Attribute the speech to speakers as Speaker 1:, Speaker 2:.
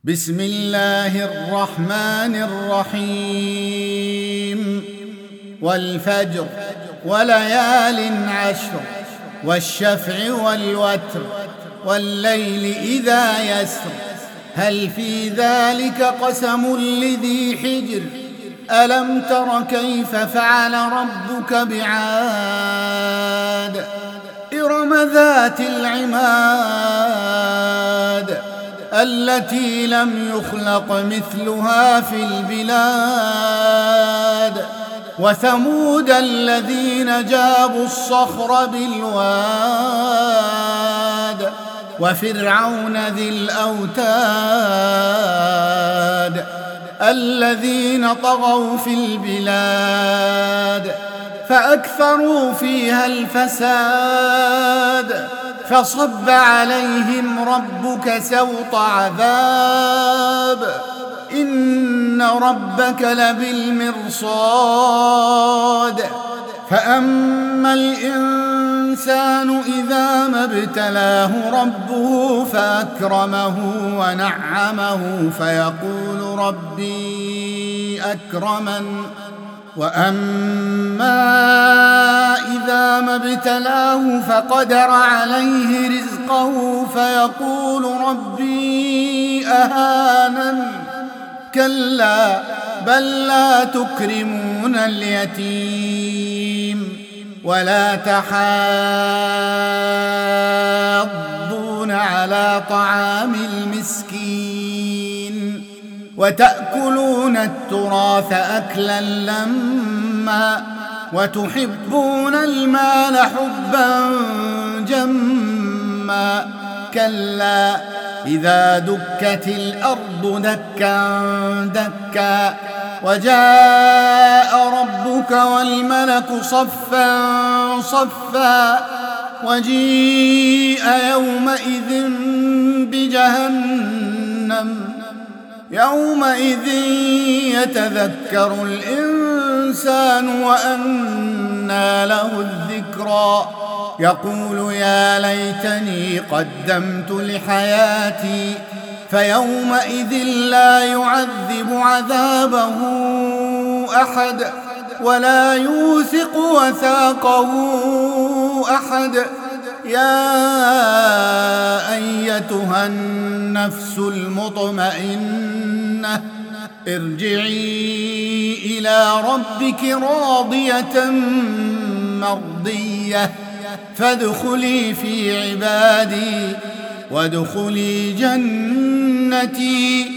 Speaker 1: بسم الله الرحمن الرحيم والفجر وليال عشر والشفع والوتر والليل إذا يسر هل في ذلك قسم لذي حجر ألم تر كيف فعل ربك بعاد إرم ذات العماد التي لم يخلق مثلها في البلاد وثمود الذين جابوا الصخر بالواد وفرعون ذي الأوتاد الذين طغوا في البلاد فأكثروا فيها الفساد فصب عليهم ربك سوط عذاب إن ربك لبالمرصاد فأما الإنسان إذا ما ابتلاه ربه فأكرمه ونعمه فيقول ربي أكرمن وأما إذا ما ابتلاه فقدر عليه رزقه فيقول ربي أهانن كلا بل لا تكرمون اليتيم ولا تحاضون على طعام المسكين وتأكلون التراث أكلا لما وتحبون المال حبا جما كلا إذا دكت الأرض دكا دكا وجاء ربك والملك صفا صفا وجيء يومئذ بجهنم يومئذ يتذكر الإنسان وأنى له الذكرى يقول يا ليتني قدمت لحياتي فيومئذ لا يعذب عذابه أحد ولا يوثق وثاقه أحد يا أيتها النفس المطمئنة ارجعي إلى ربك راضية مرضية فادخلي في عبادي وادخلي جنتي